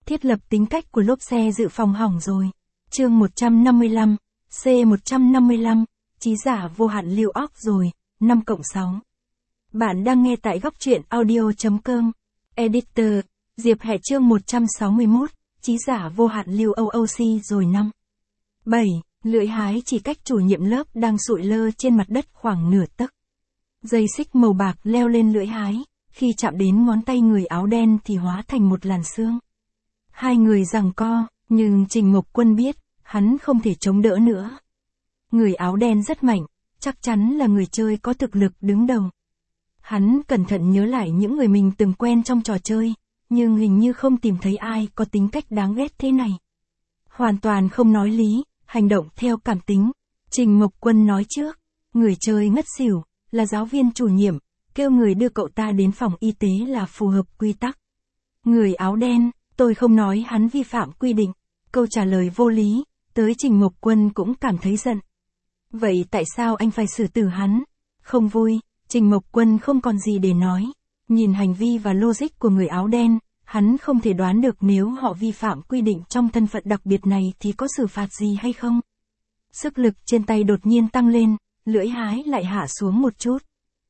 Thiết lập tính cách của lốp xe dự phòng hỏng rồi. Chương 155, C155, trí giả vô hạn lưu óc rồi, 5+6. Bạn đang nghe tại góc truyện audio.com. Editor, Diệp Hẹ chương 161, trí giả vô hạn lưu OOC rồi 5. 7. Lưỡi hái chỉ cách chủ nhiệm lớp đang sụi lơ trên mặt đất khoảng nửa tấc. Dây xích màu bạc leo lên lưỡi hái, khi chạm đến ngón tay người áo đen thì hóa thành một làn sương. Hai người giằng co, nhưng Trình Mộc Quân biết, hắn không thể chống đỡ nữa. Người áo đen rất mạnh, chắc chắn là người chơi có thực lực đứng đầu. Hắn cẩn thận nhớ lại những người mình từng quen trong trò chơi, nhưng hình như không tìm thấy ai có tính cách đáng ghét thế này. Hoàn toàn không nói lý, hành động theo cảm tính. Trình Mộc Quân nói trước, người chơi ngất xỉu, là giáo viên chủ nhiệm, kêu người đưa cậu ta đến phòng y tế là phù hợp quy tắc. Người áo đen, tôi không nói hắn vi phạm quy định. Câu trả lời vô lý, tới Trình Mộc Quân cũng cảm thấy giận. Vậy tại sao anh phải xử tử hắn? Không vui, Trình Mộc Quân không còn gì để nói. Nhìn hành vi và logic của người áo đen, hắn không thể đoán được nếu họ vi phạm quy định trong thân phận đặc biệt này thì có xử phạt gì hay không. Sức lực trên tay đột nhiên tăng lên, lưỡi hái lại hạ xuống một chút.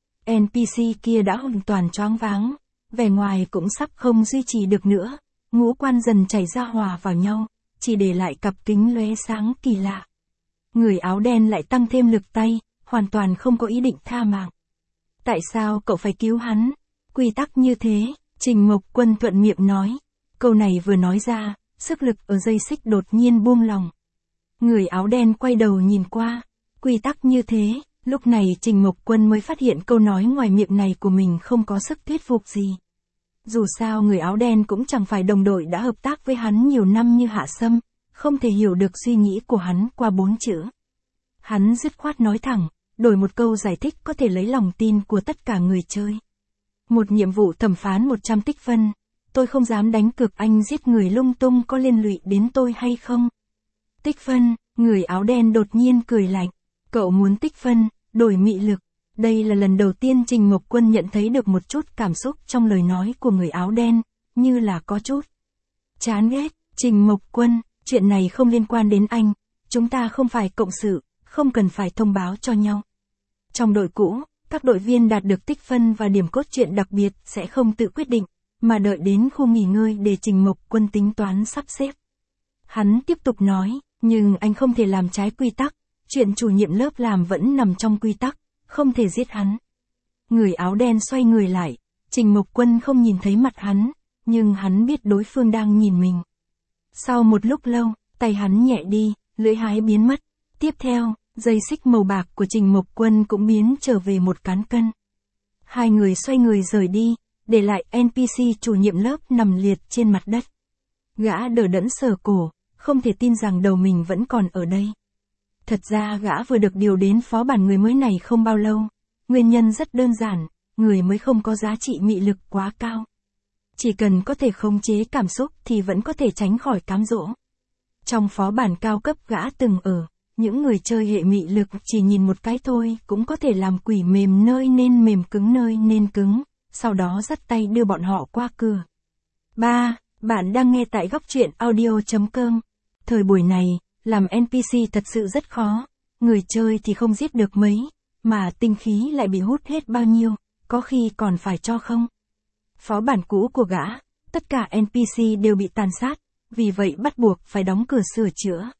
NPC kia đã hoàn toàn choáng váng, vẻ ngoài cũng sắp không duy trì được nữa, ngũ quan dần chảy ra hòa vào nhau, chỉ để lại cặp kính lóe sáng kỳ lạ. Người áo đen lại tăng thêm lực tay, hoàn toàn không có ý định tha mạng. Tại sao cậu phải cứu hắn? Quy tắc như thế, Trình Mộc Quân thuận miệng nói. Câu này vừa nói ra, sức lực ở dây xích đột nhiên buông lỏng. Người áo đen quay đầu nhìn qua, quy tắc như thế, lúc này Trình Mộc Quân mới phát hiện câu nói ngoài miệng này của mình không có sức thuyết phục gì. Dù sao người áo đen cũng chẳng phải đồng đội đã hợp tác với hắn nhiều năm như Hạ Sâm, không thể hiểu được suy nghĩ của hắn qua 4 chữ. Hắn dứt khoát nói thẳng, đổi một câu giải thích có thể lấy lòng tin của tất cả người chơi. Một nhiệm vụ thẩm phán 100 tích phân, tôi không dám đánh cược anh giết người lung tung có liên lụy đến tôi hay không. Tích phân, người áo đen đột nhiên cười lạnh, cậu muốn tích phân, đổi mị lực. Đây là lần đầu tiên Trình Mộc Quân nhận thấy được một chút cảm xúc trong lời nói của người áo đen, như là có chút chán ghét. Trình Mộc Quân, chuyện này không liên quan đến anh, chúng ta không phải cộng sự, không cần phải thông báo cho nhau. Trong đội cũ, các đội viên đạt được tích phân và điểm cốt truyện đặc biệt sẽ không tự quyết định, mà đợi đến khu nghỉ ngơi để Trình Mộc Quân tính toán sắp xếp. Hắn tiếp tục nói, nhưng anh không thể làm trái quy tắc, chuyện chủ nhiệm lớp làm vẫn nằm trong quy tắc, không thể giết hắn. Người áo đen xoay người lại, Trình Mộc Quân không nhìn thấy mặt hắn, nhưng hắn biết đối phương đang nhìn mình. Sau một lúc lâu, tay hắn nhẹ đi, lưỡi hái biến mất. Tiếp theo, dây xích màu bạc của Trình Mộc Quân cũng biến trở về một cán cân. Hai người xoay người rời đi, để lại NPC chủ nhiệm lớp nằm liệt trên mặt đất. Gã đờ đẫn sờ cổ, không thể tin rằng đầu mình vẫn còn ở đây. Thật ra gã vừa được điều đến phó bản người mới này không bao lâu. Nguyên nhân rất đơn giản, người mới không có giá trị mị lực quá cao. Chỉ cần có thể khống chế cảm xúc thì vẫn có thể tránh khỏi cám dỗ. Trong phó bản cao cấp gã từng ở, những người chơi hệ mị lực chỉ nhìn một cái thôi cũng có thể làm quỷ mềm nơi nên mềm cứng nơi nên cứng, sau đó dắt tay đưa bọn họ qua cửa. 3. Bạn đang nghe tại góc truyện audio.com. Thời buổi này, làm NPC thật sự rất khó, người chơi thì không giết được mấy, mà tinh khí lại bị hút hết bao nhiêu, có khi còn phải cho không. Phó bản cũ của gã, tất cả NPC đều bị tàn sát, vì vậy bắt buộc phải đóng cửa sửa chữa.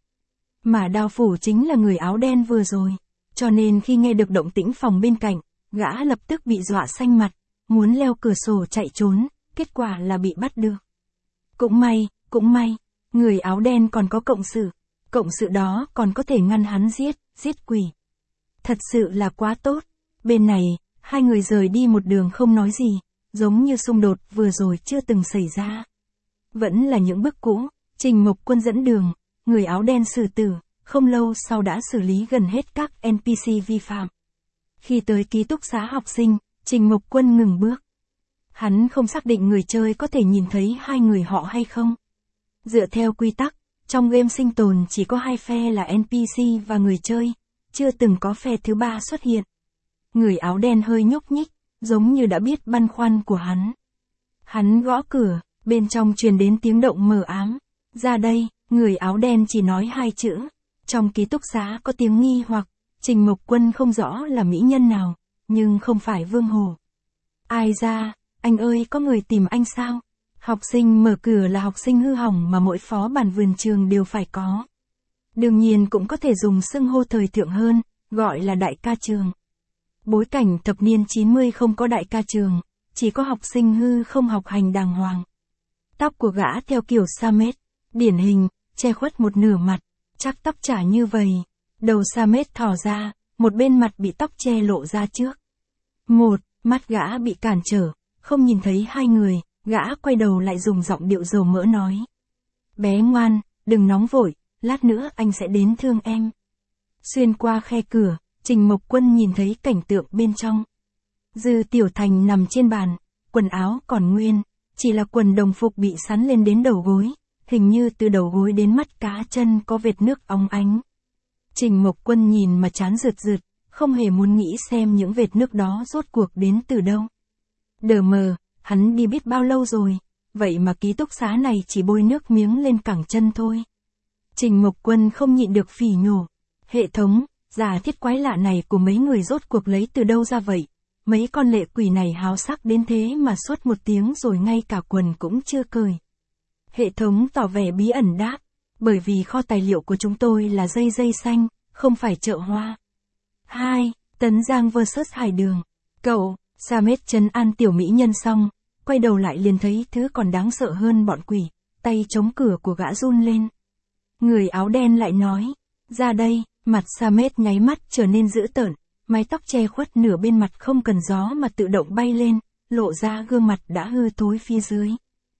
Mà đao phủ chính là người áo đen vừa rồi, cho nên khi nghe được động tĩnh phòng bên cạnh, gã lập tức bị dọa xanh mặt, muốn leo cửa sổ chạy trốn, kết quả là bị bắt được. Cũng may, người áo đen còn có cộng sự đó còn có thể ngăn hắn giết quỷ. Thật sự là quá tốt. Bên này, hai người rời đi một đường không nói gì, giống như xung đột vừa rồi chưa từng xảy ra. Vẫn là những bước cũ, Trình Mộc Quân dẫn đường, người áo đen xử tử, không lâu sau đã xử lý gần hết các NPC vi phạm. Khi tới ký túc xá học sinh, Trình Mộc Quân ngừng bước. Hắn không xác định người chơi có thể nhìn thấy hai người họ hay không. Dựa theo quy tắc, trong game sinh tồn chỉ có hai phe là NPC và người chơi, chưa từng có phe thứ ba xuất hiện. Người áo đen hơi nhúc nhích, giống như đã biết băn khoăn của hắn. Hắn gõ cửa, Bên trong truyền đến tiếng động mờ ám. Ra đây, người áo đen chỉ nói 2 chữ. Trong ký túc xá có tiếng nghi hoặc, Trình Mộc Quân không rõ là mỹ nhân nào, nhưng không phải Vương Hồ. Ai ra, anh ơi có người tìm anh sao? Học sinh mở cửa là học sinh hư hỏng mà mỗi phó ban vườn trường đều phải có. Đương nhiên cũng có thể dùng xưng hô thời thượng hơn, gọi là đại ca trường. Bối cảnh thập niên 90 không có đại ca trường, chỉ có học sinh hư không học hành đàng hoàng. Tóc của gã theo kiểu Samet, điển hình, che khuất một nửa mặt, chắc tóc chả như vậy. Đầu Samet thò ra, một bên mặt bị tóc che lộ ra trước. Mắt gã bị cản trở, không nhìn thấy hai người, gã quay đầu lại dùng giọng điệu dầu mỡ nói. Bé ngoan, đừng nóng vội, lát nữa anh sẽ đến thương em. Xuyên qua khe cửa, Trình Mộc Quân nhìn thấy cảnh tượng bên trong. Dư Tiểu Thành nằm trên bàn, quần áo còn nguyên, chỉ là quần đồng phục bị sắn lên đến đầu gối, hình như từ đầu gối đến mắt cá chân có vệt nước óng ánh. Trình Mộc Quân nhìn mà chán rượt rượt, không hề muốn nghĩ xem những vệt nước đó rốt cuộc đến từ đâu. Đờ mờ, hắn đi biết bao lâu rồi, vậy mà ký túc xá này chỉ bôi nước miếng lên cẳng chân thôi. Trình Mộc Quân không nhịn được phỉ nhổ. Hệ thống, giả thiết quái lạ này của mấy người rốt cuộc lấy từ đâu ra vậy? Mấy con lệ quỷ này háo sắc đến thế mà suốt 1 tiếng rồi ngay cả quần cũng chưa cởi. Hệ thống tỏ vẻ bí ẩn đáp, bởi vì kho tài liệu của chúng tôi là dây xanh, không phải chợ hoa. 2. Tấn Giang vs Hải Đường. Cậu, Samet trấn an tiểu mỹ nhân xong, quay đầu lại liền thấy thứ còn đáng sợ hơn bọn quỷ, tay chống cửa của gã run lên. Người áo đen lại nói, ra đây, mặt Samet nháy mắt trở nên dữ tợn, mái tóc che khuất nửa bên mặt không cần gió mà tự động bay lên, lộ ra gương mặt đã hư thối phía dưới.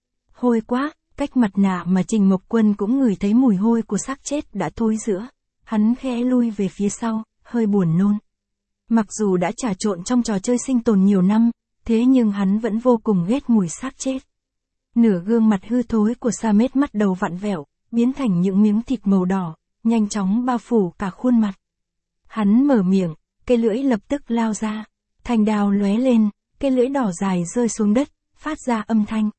Hôi quá, cách mặt nạ mà Trình Mộc Quân cũng ngửi thấy mùi hôi của xác chết đã thối rữa. Hắn khẽ lui về phía sau, hơi buồn nôn. Mặc dù đã trà trộn trong trò chơi sinh tồn nhiều năm, thế nhưng hắn vẫn vô cùng ghét mùi xác chết. Nửa gương mặt hư thối của Samet bắt đầu vặn vẹo, biến thành những miếng thịt màu đỏ, nhanh chóng bao phủ cả khuôn mặt. Hắn mở miệng, cây lưỡi lập tức lao ra, thanh đao lóe lên, cây lưỡi đỏ dài rơi xuống đất, phát ra âm thanh.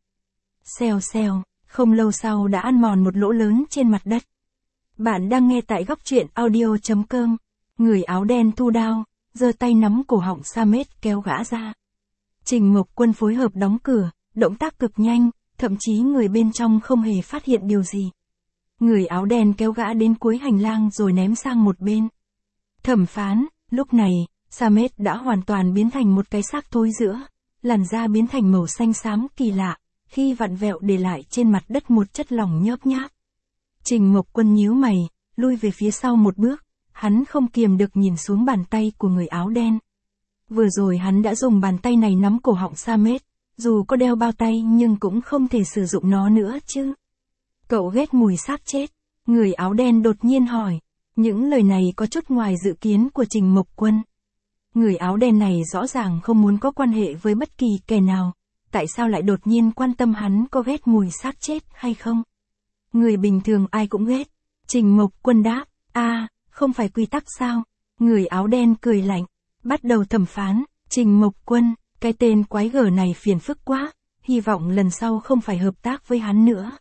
Xèo xèo, không lâu sau đã ăn mòn một lỗ lớn trên mặt đất. Bạn đang nghe tại góc truyện audio.com. Người áo đen thu đao, giơ tay nắm cổ họng Samet kéo gã ra. Trình Mộc Quân phối hợp đóng cửa, động tác cực nhanh, thậm chí người bên trong không hề phát hiện điều gì. Người áo đen kéo gã đến cuối hành lang rồi ném sang một bên. Thẩm phán, lúc này, Samet đã hoàn toàn biến thành một cái xác thối rữa, làn da biến thành màu xanh xám kỳ lạ, khi vặn vẹo để lại trên mặt đất một chất lỏng nhớp nháp. Trình Mộc Quân nhíu mày, lui về phía sau một bước, hắn không kiềm được nhìn xuống bàn tay của người áo đen. Vừa rồi hắn đã dùng bàn tay này nắm cổ họng Samet, dù có đeo bao tay nhưng cũng không thể sử dụng nó nữa chứ. Cậu ghét mùi xác chết, người áo đen đột nhiên hỏi. Những lời này có chút ngoài dự kiến của Trình Mộc Quân. Người áo đen này rõ ràng không muốn có quan hệ với bất kỳ kẻ nào, tại sao lại đột nhiên quan tâm hắn có ghét mùi xác chết hay không? Người bình thường ai cũng ghét. Trình Mộc Quân đáp, không phải quy tắc sao? Người áo đen cười lạnh, bắt đầu thẩm phán. Trình Mộc Quân, cái tên quái gở này phiền phức quá, hy vọng lần sau không phải hợp tác với hắn nữa.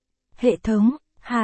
Hệ thống,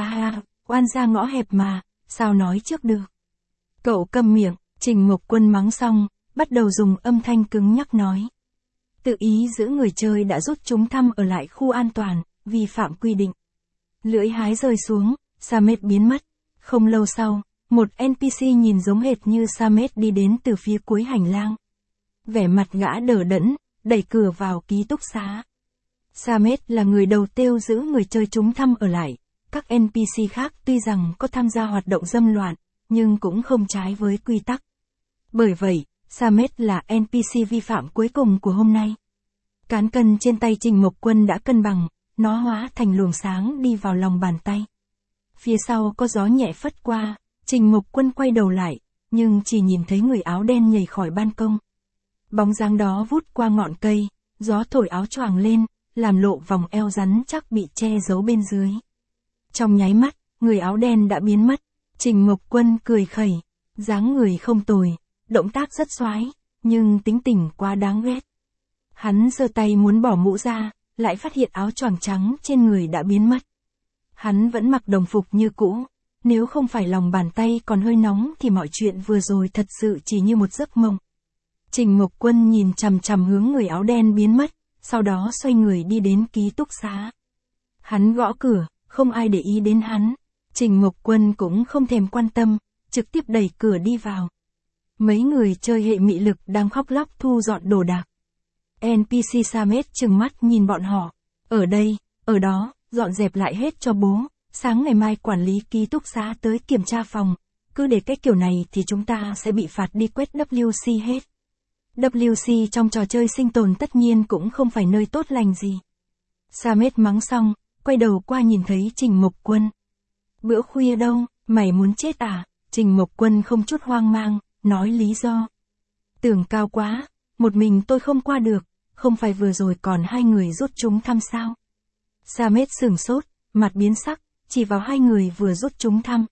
oan ra ngõ hẹp mà, sao nói trước được? Cậu câm miệng, Trình Mộc Quân mắng xong, bắt đầu dùng âm thanh cứng nhắc nói. Tự ý giữ người chơi đã rút chúng thăm ở lại khu an toàn, vi phạm quy định. Lưỡi hái rơi xuống, Samet biến mất. Không lâu sau, một NPC nhìn giống hệt như Samet đi đến từ phía cuối hành lang. Vẻ mặt gã đờ đẫn, đẩy cửa vào ký túc xá. Samet là người đầu tiên giữ người chơi chúng thăm ở lại. Các NPC khác tuy rằng có tham gia hoạt động dâm loạn, nhưng cũng không trái với quy tắc. Bởi vậy, Samet là NPC vi phạm cuối cùng của hôm nay. Cán cân trên tay Trình Mộc Quân đã cân bằng, nó hóa thành luồng sáng đi vào lòng bàn tay. Phía sau có gió nhẹ phất qua, Trình Mộc Quân quay đầu lại, nhưng chỉ nhìn thấy người áo đen nhảy khỏi ban công. Bóng dáng đó vút qua ngọn cây, gió thổi áo choàng lên, làm lộ vòng eo rắn chắc bị che giấu bên dưới. Trong nháy mắt, người áo đen đã biến mất. Trình Mộc Quân cười khẩy, dáng người không tồi, động tác rất xoái, nhưng tính tình quá đáng ghét. Hắn giơ tay muốn bỏ mũ ra, lại phát hiện áo choàng trắng trên người đã biến mất. Hắn vẫn mặc đồng phục như cũ, nếu không phải lòng bàn tay còn hơi nóng thì mọi chuyện vừa rồi thật sự chỉ như một giấc mộng. Trình Mộc Quân nhìn chằm chằm hướng người áo đen biến mất, sau đó xoay người đi đến ký túc xá. Hắn gõ cửa, không ai để ý đến hắn. Trình Mộc Quân cũng không thèm quan tâm, trực tiếp đẩy cửa đi vào. Mấy người chơi hệ mị lực đang khóc lóc thu dọn đồ đạc. NPC Samet trừng mắt nhìn bọn họ. Ở đây, ở đó, dọn dẹp lại hết cho bố. Sáng ngày mai quản lý ký túc xá tới kiểm tra phòng. Cứ để cái kiểu này thì chúng ta sẽ bị phạt đi quét WC hết. WC trong trò chơi sinh tồn tất nhiên cũng không phải nơi tốt lành gì. Samet mắng xong, quay đầu qua nhìn thấy Trình Mộc Quân. Bữa khuya đâu, mày muốn chết à? Trình Mộc Quân không chút hoang mang, nói lý do. Tưởng cao quá, một mình tôi không qua được, không phải vừa rồi còn hai người rút chúng thăm sao? Samet sửng sốt, mặt biến sắc, chỉ vào hai người vừa rút chúng thăm.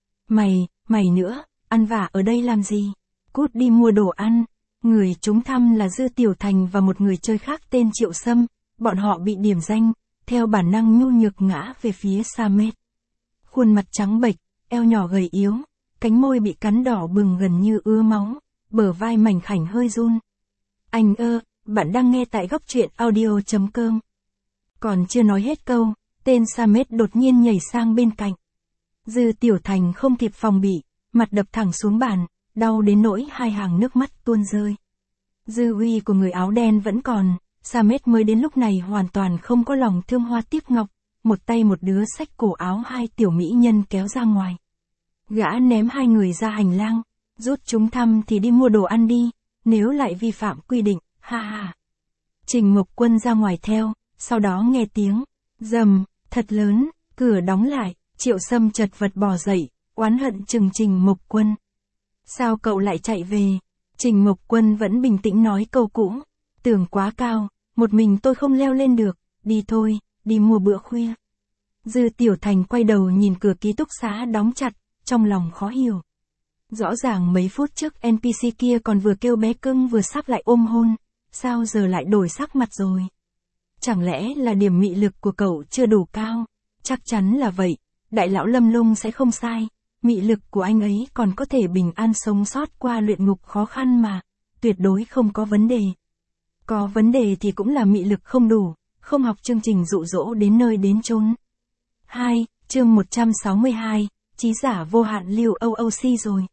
Mày nữa, ăn vả ở đây làm gì? Cút đi mua đồ ăn. Người chúng thăm là Dư Tiểu Thành và một người chơi khác tên Triệu Sâm, bọn họ bị điểm danh, theo bản năng nhu nhược ngã về phía Samet. Khuôn mặt trắng bệch, eo nhỏ gầy yếu, cánh môi bị cắn đỏ bừng gần như ứa máu, bờ vai mảnh khảnh hơi run. Anh bạn đang nghe tại góc truyện audio.com. Còn chưa nói hết câu, tên Samet đột nhiên nhảy sang bên cạnh. Dư Tiểu Thành không kịp phòng bị, mặt đập thẳng xuống bàn, đau đến nỗi hai hàng nước mắt tuôn rơi. Dư uy của người áo đen vẫn còn, Samet mới đến lúc này hoàn toàn không có lòng thương hoa tiếc ngọc, một tay một đứa xách cổ áo hai tiểu mỹ nhân kéo ra ngoài. Gã ném hai người ra hành lang, rút chúng thăm thì đi mua đồ ăn đi, nếu lại vi phạm quy định, ha ha. Trình Mộc Quân ra ngoài theo, sau đó nghe tiếng rầm thật lớn, cửa đóng lại, Triệu Sâm chật vật bò dậy, oán hận chừng Trình Mộc Quân. Sao cậu lại chạy về? Trình Mộc Quân vẫn bình tĩnh nói câu cũ. Tường quá cao, một mình tôi không leo lên được, đi thôi, đi mua bữa khuya. Dư Tiểu Thành quay đầu nhìn cửa ký túc xá đóng chặt, trong lòng khó hiểu. Rõ ràng mấy phút trước NPC kia còn vừa kêu bé cưng vừa sắp lại ôm hôn, sao giờ lại đổi sắc mặt rồi? Chẳng lẽ là điểm mị lực của cậu chưa đủ cao? Chắc chắn là vậy, đại lão Lâm Lung sẽ không sai. Mị lực của anh ấy còn có thể bình an sống sót qua luyện ngục khó khăn mà, tuyệt đối không có vấn đề. Có vấn đề thì cũng là mị lực không đủ, không học chương trình dụ dỗ đến nơi đến chốn. 2, chương 162, trí giả vô hạn lưu OOC rồi.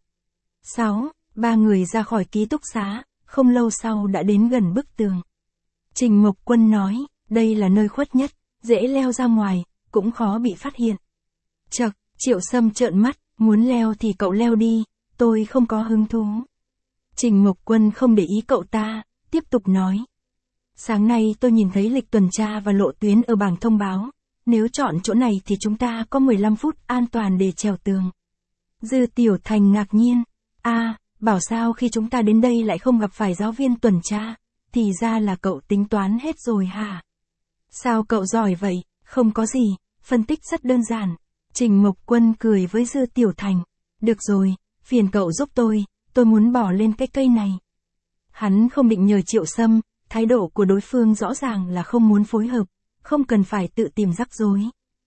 6, ba người ra khỏi ký túc xá, không lâu sau đã đến gần bức tường. Trình Mộc Quân nói, đây là nơi khuất nhất, dễ leo ra ngoài, cũng khó bị phát hiện. Chậc, Triệu Sâm trợn mắt, muốn leo thì cậu leo đi, tôi không có hứng thú. Trình Mộc Quân không để ý cậu ta, tiếp tục nói. Sáng nay tôi nhìn thấy lịch tuần tra và lộ tuyến ở bảng thông báo, nếu chọn chỗ này thì chúng ta có 15 phút an toàn để trèo tường. Dư Tiểu Thành ngạc nhiên, bảo sao khi chúng ta đến đây lại không gặp phải giáo viên tuần tra, thì ra là cậu tính toán hết rồi hả? Sao cậu giỏi vậy? Không có gì, phân tích rất đơn giản. Trình Mộc Quân cười với Dư Tiểu Thành. Được rồi, phiền cậu giúp tôi muốn bỏ lên cái cây này. Hắn không định nhờ Triệu Sâm, thái độ của đối phương rõ ràng là không muốn phối hợp, không cần phải tự tìm rắc rối.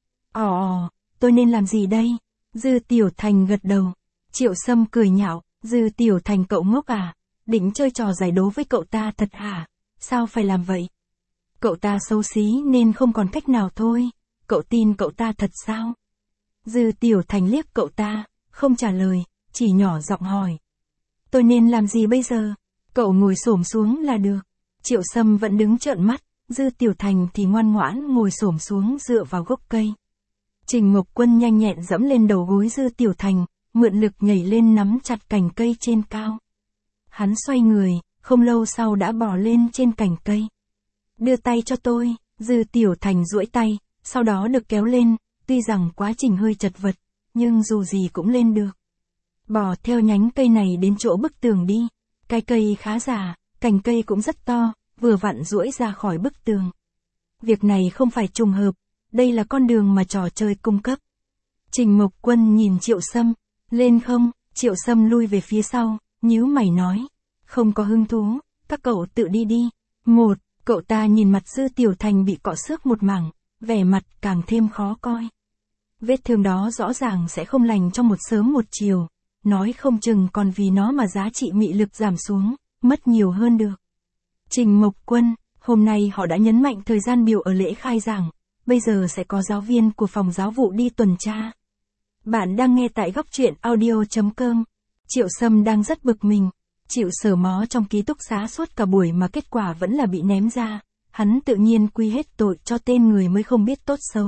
Tôi nên làm gì đây? Dư Tiểu Thành gật đầu. Triệu Sâm cười nhạo, Dư Tiểu Thành cậu ngốc à? Định chơi trò giải đố với cậu ta thật hả? Sao phải làm vậy? Cậu ta xấu xí nên không còn cách nào thôi. Cậu tin cậu ta thật sao? Dư Tiểu Thành liếc cậu ta, không trả lời, chỉ nhỏ giọng hỏi. Tôi nên làm gì bây giờ? Cậu ngồi xổm xuống là được. Triệu Sâm vẫn đứng trợn mắt, Dư Tiểu Thành thì ngoan ngoãn ngồi xổm xuống dựa vào gốc cây. Trình Mộc Quân nhanh nhẹn dẫm lên đầu gối Dư Tiểu Thành, mượn lực nhảy lên nắm chặt cành cây trên cao. Hắn xoay người, không lâu sau đã bò lên trên cành cây. Đưa tay cho tôi, Dư Tiểu Thành duỗi tay, sau đó được kéo lên, tuy rằng quá trình hơi chật vật, nhưng dù gì cũng lên được. Bò theo nhánh cây này đến chỗ bức tường đi, cái cây khá già, cành cây cũng rất to, vừa vặn duỗi ra khỏi bức tường. Việc này không phải trùng hợp, đây là con đường mà trò chơi cung cấp. Trình Mộc Quân nhìn Triệu Sâm, lên không? Triệu Sâm lui về phía sau, nhíu mày nói, không có hứng thú, các cậu tự đi đi. 1, Cậu ta nhìn mặt Dư Tiểu Thành bị cọ xước một mảng, vẻ mặt càng thêm khó coi. Vết thương đó rõ ràng sẽ không lành trong một sớm một chiều, nói không chừng còn vì nó mà giá trị mị lực giảm xuống, mất nhiều hơn được. Trình Mộc Quân, hôm nay họ đã nhấn mạnh thời gian biểu ở lễ khai giảng, bây giờ sẽ có giáo viên của phòng giáo vụ đi tuần tra. Bạn đang nghe tại góc truyện audio.com. Triệu Sâm đang rất bực mình, chịu sờ mó trong ký túc xá suốt cả buổi mà kết quả vẫn là bị ném ra, hắn tự nhiên quy hết tội cho tên người mới không biết tốt xấu.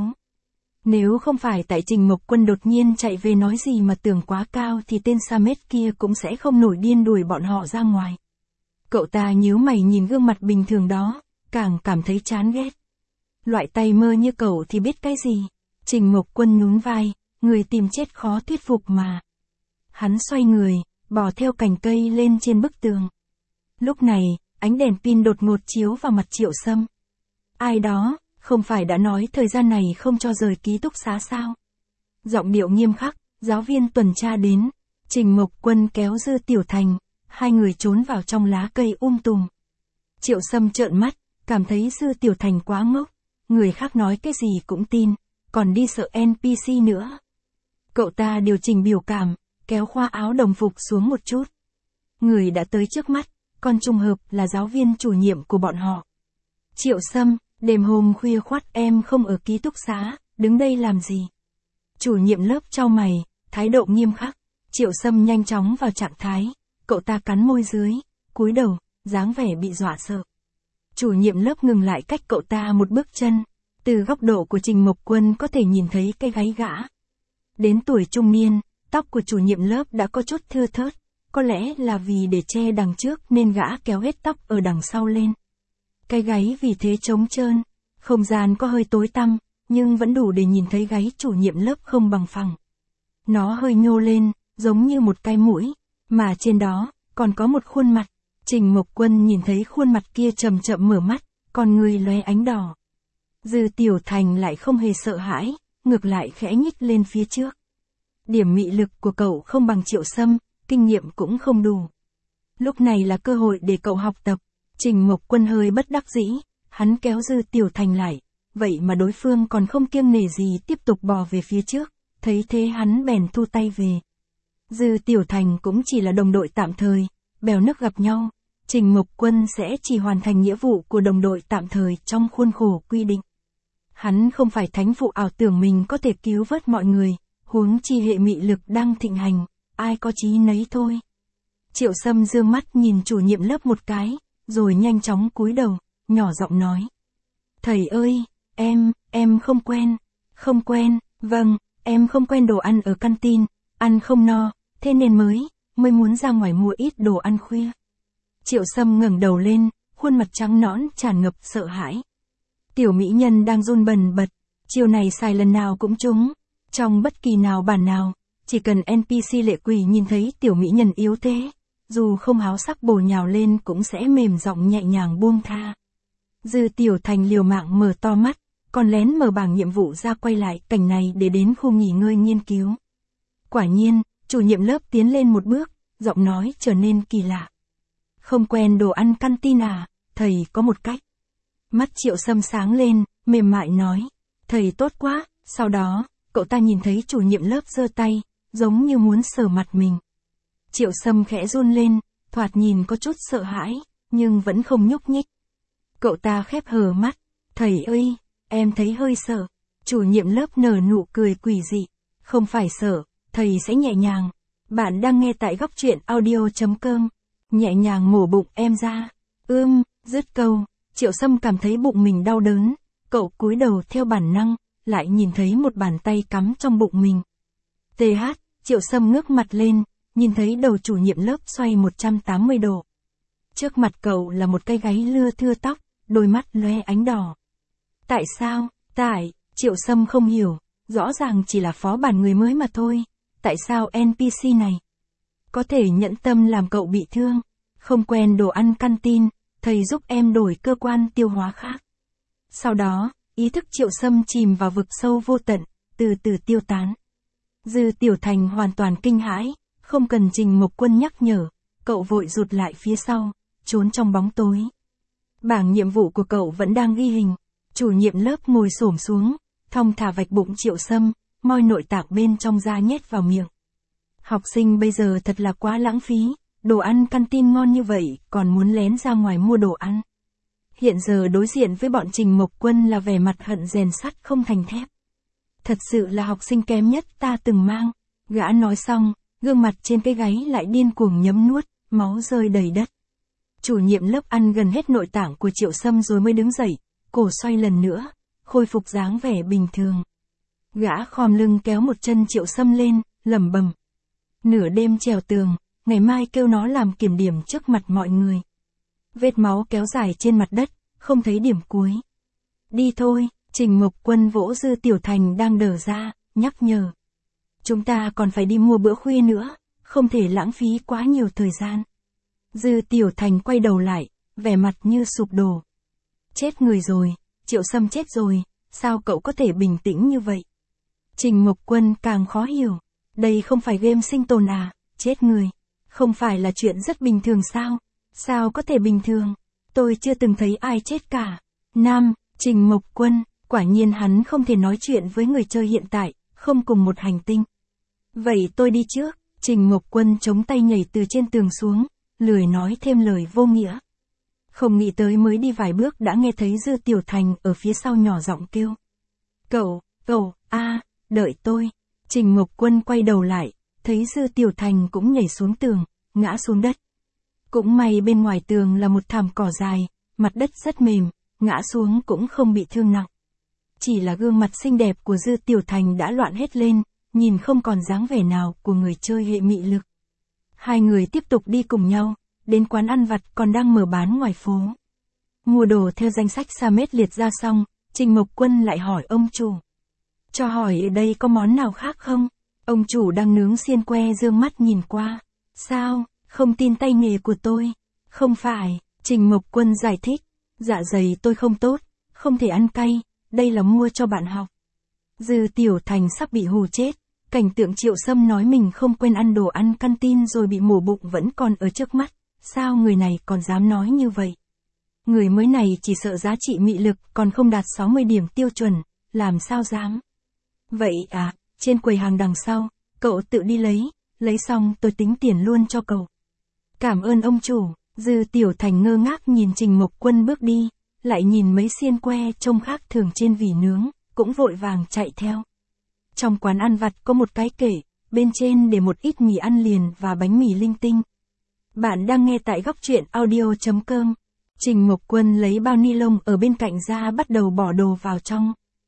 Nếu không phải tại Trình Mộc Quân đột nhiên chạy về nói gì mà tưởng quá cao thì tên Samet kia cũng sẽ không nổi điên đuổi bọn họ ra ngoài. Cậu ta nhíu mày nhìn gương mặt bình thường đó, càng cảm thấy chán ghét. Loại tay mơ như cậu thì biết cái gì? Trình Mộc Quân nhún vai, người tìm chết khó thuyết phục mà. Hắn xoay người, bò theo cành cây lên trên bức tường. Lúc này, ánh đèn pin đột ngột chiếu vào mặt Triệu Sâm. Ai đó, không phải đã nói thời gian này không cho rời ký túc xá sao? Giọng điệu nghiêm khắc, giáo viên tuần tra đến. Trình Mộc Quân kéo Dư Tiểu Thành, hai người trốn vào trong lá cây tùm. Triệu Sâm trợn mắt, cảm thấy Dư Tiểu Thành quá ngốc. Người khác nói cái gì cũng tin, còn đi sợ NPC nữa. Cậu ta điều chỉnh biểu cảm, kéo khoa áo đồng phục xuống một chút. Người đã tới trước mắt, còn trùng hợp là giáo viên chủ nhiệm của bọn họ. Triệu Sâm, đêm hôm khuya khoắt em không ở ký túc xá, đứng đây làm gì? Chủ nhiệm lớp chau mày, thái độ nghiêm khắc. Triệu Sâm nhanh chóng vào trạng thái, cậu ta cắn môi dưới, cúi đầu, dáng vẻ bị dọa sợ. Chủ nhiệm lớp ngừng lại cách cậu ta một bước chân. Từ góc độ của Trình Mộc Quân có thể nhìn thấy cái gáy gã. Đến tuổi trung niên, tóc của chủ nhiệm lớp đã có chút thưa thớt, có lẽ là vì để che đằng trước nên gã kéo hết tóc ở đằng sau lên. Cái gáy vì thế trống trơn, không gian có hơi tối tăm, nhưng vẫn đủ để nhìn thấy gáy chủ nhiệm lớp không bằng phẳng. Nó hơi nhô lên, giống như một cái mũi, mà trên đó còn có một khuôn mặt. Trình Mộc Quân nhìn thấy khuôn mặt kia chậm chậm mở mắt, con người lóe ánh đỏ. Dư Tiểu Thành lại không hề sợ hãi, ngược lại khẽ nhích lên phía trước. Điểm mị lực của cậu không bằng Triệu Sâm, kinh nghiệm cũng không đủ. Lúc này là cơ hội để cậu học tập. Trình Mộc Quân hơi bất đắc dĩ, hắn kéo Dư Tiểu Thành lại, vậy mà đối phương còn không kiêng nể gì tiếp tục bò về phía trước, thấy thế hắn bèn thu tay về. Dư Tiểu Thành cũng chỉ là đồng đội tạm thời, bèo nước gặp nhau, Trình Mộc Quân sẽ chỉ hoàn thành nghĩa vụ của đồng đội tạm thời trong khuôn khổ quy định. Hắn không phải thánh phụ ảo tưởng mình có thể cứu vớt mọi người, huống chi hệ mị lực đang thịnh hành, ai có chí nấy thôi. Triệu Sâm dương mắt nhìn chủ nhiệm lớp một cái, rồi nhanh chóng cúi đầu, nhỏ giọng nói. Thầy ơi, em không quen, vâng, em không quen đồ ăn ở canteen, ăn không no, thế nên mới muốn ra ngoài mua ít đồ ăn khuya. Triệu Sâm ngẩng đầu lên, khuôn mặt trắng nõn tràn ngập sợ hãi. Tiểu mỹ nhân đang run bần bật, chiêu này xài lần nào cũng trúng, trong bất kỳ nào bản nào, chỉ cần NPC lệ quỷ nhìn thấy tiểu mỹ nhân yếu thế, dù không háo sắc bổ nhào lên cũng sẽ mềm giọng nhẹ nhàng buông tha. Dư Tiểu Thành liều mạng mở to mắt, còn lén mở bảng nhiệm vụ ra quay lại cảnh này để đến khu nghỉ ngơi nghiên cứu. Quả nhiên, chủ nhiệm lớp tiến lên một bước, giọng nói trở nên kỳ lạ. Không quen đồ ăn canteen à, thầy có một cách. Mắt Triệu Sâm sáng lên, mềm mại nói, thầy tốt quá, sau đó, cậu ta nhìn thấy chủ nhiệm lớp giơ tay, giống như muốn sờ mặt mình. Triệu Sâm khẽ run lên, thoạt nhìn có chút sợ hãi, nhưng vẫn không nhúc nhích. Cậu ta khép hờ mắt, thầy ơi, em thấy hơi sợ. Chủ nhiệm lớp nở nụ cười quỷ dị, không phải sợ, thầy sẽ nhẹ nhàng. Bạn đang nghe tại góc truyện audio.com, nhẹ nhàng mổ bụng em ra. Dứt câu, Triệu Sâm cảm thấy bụng mình đau đớn, cậu cúi đầu theo bản năng, lại nhìn thấy một bàn tay cắm trong bụng mình. Triệu Sâm ngước mặt lên, nhìn thấy đầu chủ nhiệm lớp xoay 180 độ. Trước mặt cậu là một cái gáy lưa thưa tóc, đôi mắt lóe ánh đỏ. Tại sao? Triệu Sâm không hiểu, rõ ràng chỉ là phó bản người mới mà thôi, tại sao NPC này có thể nhẫn tâm làm cậu bị thương? Không quen đồ ăn canteen, thầy giúp em đổi cơ quan tiêu hóa khác. Sau đó, ý thức Triệu Sâm chìm vào vực sâu vô tận, từ từ tiêu tán. Dư Tiểu Thành hoàn toàn kinh hãi, không cần Trình Mộc Quân nhắc nhở, cậu vội rụt lại phía sau, trốn trong bóng tối. Bảng nhiệm vụ của cậu vẫn đang ghi hình. Chủ nhiệm lớp ngồi xổm xuống, thong thả vạch bụng Triệu Sâm, moi nội tạng bên trong ra nhét vào miệng. Học sinh bây giờ thật là quá lãng phí, đồ ăn canteen ngon như vậy, còn muốn lén ra ngoài mua đồ ăn. Hiện giờ đối diện với bọn Trình Mộc Quân là vẻ mặt hận rèn sắt không thành thép. Thật sự là học sinh kém nhất ta từng mang. Gã nói xong, gương mặt trên cái gáy lại điên cuồng nhấm nuốt, máu rơi đầy đất. Chủ nhiệm lớp ăn gần hết nội tạng của Triệu Sâm rồi mới đứng dậy, cổ xoay lần nữa, khôi phục dáng vẻ bình thường. Gã khom lưng kéo một chân Triệu Sâm lên, lẩm bẩm. Nửa đêm trèo tường, ngày mai kêu nó làm kiểm điểm trước mặt mọi người. Vết máu kéo dài trên mặt đất, không thấy điểm cuối. Đi thôi, Trình Mộc Quân vỗ Dư Tiểu Thành đang đờ ra, nhắc nhở. Chúng ta còn phải đi mua bữa khuya nữa, không thể lãng phí quá nhiều thời gian. Dư Tiểu Thành quay đầu lại, vẻ mặt như sụp đổ. Chết người rồi, Triệu Sâm chết rồi, sao cậu có thể bình tĩnh như vậy? Trình Mộc Quân càng khó hiểu. Đây không phải game sinh tồn à, chết người. Không phải là chuyện rất bình thường sao? Sao có thể bình thường? Tôi chưa từng thấy ai chết cả. Trình Mộc Quân, quả nhiên hắn không thể nói chuyện với người chơi hiện tại, không cùng một hành tinh. Vậy tôi đi trước. Trình Mộc Quân chống tay nhảy từ trên tường xuống, lười nói thêm lời vô nghĩa. Không nghĩ tới mới đi vài bước đã nghe thấy Dư Tiểu Thành ở phía sau nhỏ giọng kêu. Cậu, đợi tôi. Trình Mộc Quân quay đầu lại, thấy Dư Tiểu Thành cũng nhảy xuống tường, ngã xuống đất. Cũng may bên ngoài tường là một thảm cỏ dài, mặt đất rất mềm, ngã xuống cũng không bị thương nặng. Chỉ là gương mặt xinh đẹp của Dư Tiểu Thành đã loạn hết lên, nhìn không còn dáng vẻ nào của người chơi hệ mị lực. Hai người tiếp tục đi cùng nhau, đến quán ăn vặt còn đang mở bán ngoài phố. Mua đồ theo danh sách Sa Mết liệt ra xong, Trình Mộc Quân lại hỏi ông chủ. Cho hỏi ở đây có món nào khác không? Ông chủ đang nướng xiên que dương mắt nhìn qua. Sao, không tin tay nghề của tôi? Không phải, Trình Mộc Quân giải thích. Dạ dày tôi không tốt, không thể ăn cay, đây là mua cho bạn học. Dư Tiểu Thành sắp bị hù chết. Cảnh tượng Triệu Sâm nói mình không quên ăn đồ ăn canteen rồi bị mổ bụng vẫn còn ở trước mắt. Sao người này còn dám nói như vậy? Người mới này chỉ sợ giá trị mị lực còn không đạt 60 điểm tiêu chuẩn, làm sao dám? Vậy à, trên quầy hàng đằng sau, cậu tự đi lấy xong tôi tính tiền luôn cho cậu. Cảm ơn ông chủ. Dư Tiểu Thành ngơ ngác nhìn Trình Mộc Quân bước đi, lại nhìn mấy xiên que trông khác thường trên vỉ nướng, cũng vội vàng chạy theo. Trong quán ăn vặt có một cái kệ, bên trên để một ít mì ăn liền và bánh mì linh tinh. Bạn đang nghe tại góc truyện audio.com. Trình Mộc Quân lấy bao ni lông ở bên cạnh ra bắt đầu bỏ đồ vào trong.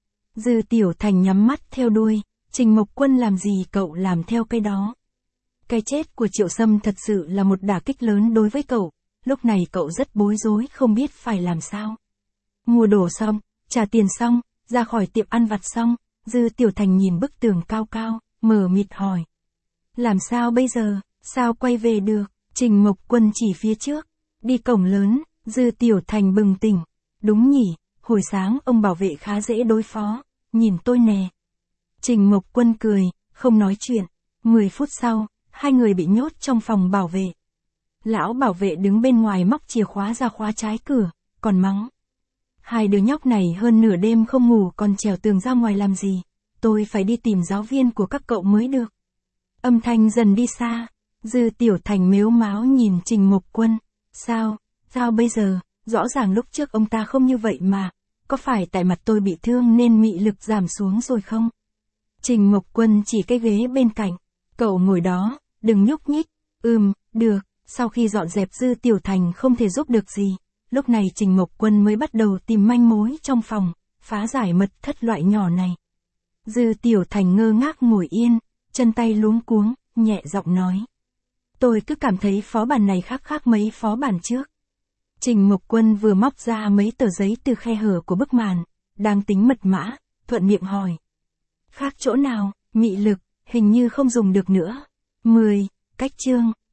Dư Tiểu Thành nhắm mắt theo đuôi, Trình Mộc Quân làm gì cậu làm theo cái đó. Cái chết của Triệu Sâm thật sự là một đả kích lớn đối với cậu, lúc này cậu rất bối rối không biết phải làm sao. Mua đồ xong, trả tiền xong, ra khỏi tiệm ăn vặt xong, Dư Tiểu Thành nhìn bức tường cao cao, mờ mịt hỏi. Làm sao bây giờ, sao quay về được? Trình Mộc Quân chỉ phía trước, đi cổng lớn. Dư Tiểu Thành bừng tỉnh. Đúng nhỉ, hồi sáng ông bảo vệ khá dễ đối phó, nhìn tôi nè. Trình Mộc Quân cười, không nói chuyện. 10 phút sau, hai người bị nhốt trong phòng bảo vệ. Lão bảo vệ đứng bên ngoài móc chìa khóa ra khóa trái cửa, còn mắng. Hai đứa nhóc này hơn nửa đêm không ngủ còn trèo tường ra ngoài làm gì, tôi phải đi tìm giáo viên của các cậu mới được. Âm thanh dần đi xa, Dư Tiểu Thành mếu máo nhìn Trình Mộc Quân. Sao bây giờ, rõ ràng lúc trước ông ta không như vậy mà, có phải tại mặt tôi bị thương nên mị lực giảm xuống rồi không? Trình Mộc Quân chỉ cái ghế bên cạnh, cậu ngồi đó, đừng nhúc nhích. Được. Sau khi dọn dẹp Dư Tiểu Thành không thể giúp được gì, lúc này Trình Mộc Quân mới bắt đầu tìm manh mối trong phòng, phá giải mật thất loại nhỏ này. Dư Tiểu Thành ngơ ngác ngồi yên, chân tay luống cuống, nhẹ giọng nói. Tôi cứ cảm thấy phó bản này khác mấy phó bản trước. Trình Mộc Quân vừa móc ra mấy tờ giấy từ khe hở của bức màn, đang tính mật mã, thuận miệng hỏi. Khác chỗ nào, mị lực, hình như không dùng được nữa. 10, cách chương,